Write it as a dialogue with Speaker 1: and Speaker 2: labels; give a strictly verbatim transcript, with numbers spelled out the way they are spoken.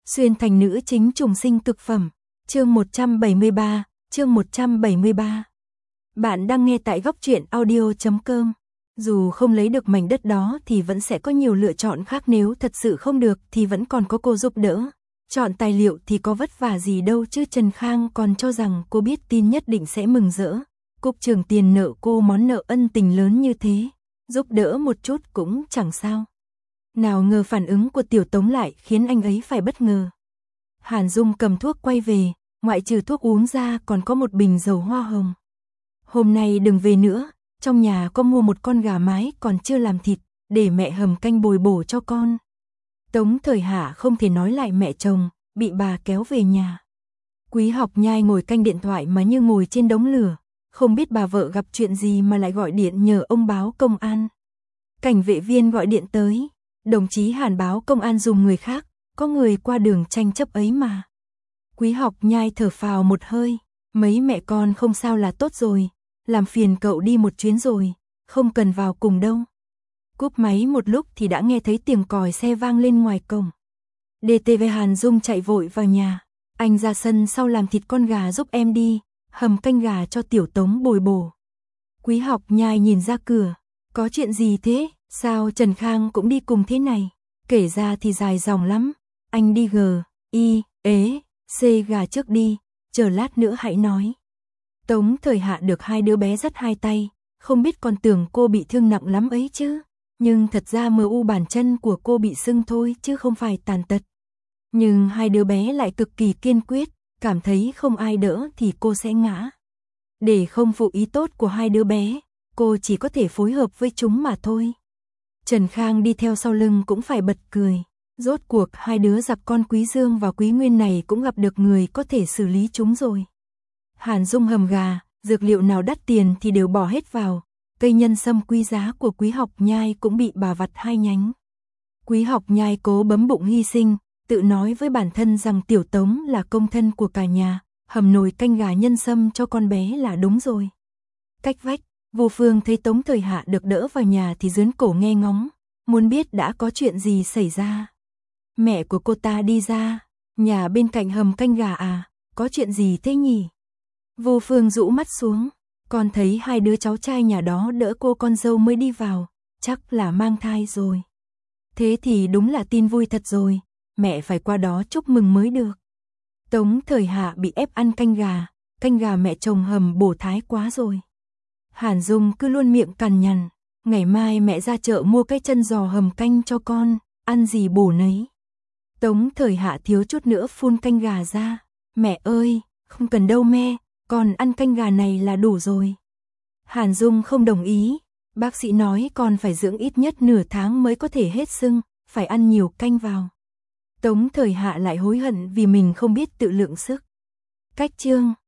Speaker 1: Xuyên thành nữ chính trùng sinh cực phẩm. Chương một trăm bảy mươi ba, chương một trăm bảy mươi ba. Bạn đang nghe tại góc truyện audio chấm com. Dù không lấy được mảnh đất đó thì vẫn sẽ có nhiều lựa chọn khác, nếu thật sự không được thì vẫn còn có cô giúp đỡ. Chọn tài liệu thì có vất vả gì đâu chứ. Trần Khang còn cho rằng cô biết tin nhất định sẽ mừng rỡ. Cục trưởng tiền nợ cô món nợ ân tình lớn như thế, giúp đỡ một chút cũng chẳng sao. Nào ngờ phản ứng của Tiểu Tống lại khiến anh ấy phải bất ngờ. Hàn Dung cầm thuốc quay về, ngoại trừ thuốc uống ra còn có một bình dầu hoa hồng. Hôm nay đừng về nữa, trong nhà có mua một con gà mái còn chưa làm thịt, để mẹ hầm canh bồi bổ cho con. Tống Thời Hạ không thể nói lại mẹ chồng, bị bà kéo về nhà. Quý Học Nhai ngồi canh điện thoại mà như ngồi trên đống lửa, không biết bà vợ gặp chuyện gì mà lại gọi điện nhờ ông báo công an. Cảnh vệ viên gọi điện tới, đồng chí Hàn báo công an dùng người khác, có người qua đường tranh chấp ấy mà. Quý Học Nhai thở phào một hơi, mấy mẹ con không sao là tốt rồi, làm phiền cậu đi một chuyến rồi, không cần vào cùng đâu. Cúp máy một lúc thì đã nghe thấy tiếng còi xe vang lên ngoài cổng. đê tê vê Hàn Dung chạy vội vào nhà, anh ra sân sau làm thịt con gà giúp em đi, hầm canh gà cho Tiểu Tống bồi bổ. Quý Học Nhai nhìn ra cửa, có chuyện gì thế, sao Trần Khang cũng đi cùng thế này, kể ra thì dài dòng lắm, anh đi G, I, ế, C gà trước đi, chờ lát nữa hãy nói. Tống Thời Hạ được hai đứa bé dắt hai tay, không biết còn tưởng cô bị thương nặng lắm ấy chứ, nhưng thật ra mờ u bàn chân của cô bị sưng thôi chứ không phải tàn tật. Nhưng hai đứa bé lại cực kỳ kiên quyết, cảm thấy không ai đỡ thì cô sẽ ngã. Để không phụ ý tốt của hai đứa bé, cô chỉ có thể phối hợp với chúng mà thôi. Trần Khang đi theo sau lưng cũng phải bật cười. Rốt cuộc hai đứa giặc con Quý Dương và Quý Nguyên này cũng gặp được người có thể xử lý chúng rồi. Hàn Dung hầm gà, dược liệu nào đắt tiền thì đều bỏ hết vào. Cây nhân sâm quý giá của Quý Học Nhai cũng bị bà vặt hai nhánh. Quý Học Nhai cố bấm bụng hy sinh, tự nói với bản thân rằng Tiểu Tống là công thân của cả nhà, hầm nồi canh gà nhân sâm cho con bé là đúng rồi. Cách vách, Vô Phương thấy Tống Thời Hạ được đỡ vào nhà thì giớn cổ nghe ngóng, muốn biết đã có chuyện gì xảy ra. Mẹ của cô ta đi ra, nhà bên cạnh hầm canh gà à, có chuyện gì thế nhỉ? Vô Phương rũ mắt xuống, con thấy hai đứa cháu trai nhà đó đỡ cô con dâu mới đi vào, chắc là mang thai rồi. Thế thì đúng là tin vui thật rồi, mẹ phải qua đó chúc mừng mới được. Tống Thời Hạ bị ép ăn canh gà, canh gà mẹ chồng hầm bổ thái quá rồi. Hàn Dung cứ luôn miệng cằn nhằn, ngày mai mẹ ra chợ mua cái chân giò hầm canh cho con, ăn gì bổ nấy. Tống Thời Hạ thiếu chút nữa phun canh gà ra, mẹ ơi, không cần đâu mẹ, con ăn canh gà này là đủ rồi. Hàn Dung không đồng ý, bác sĩ nói con phải dưỡng ít nhất nửa tháng mới có thể hết sưng, phải ăn nhiều canh vào. Tống Thời Hạ lại hối hận vì mình không biết tự lượng sức. Cách chương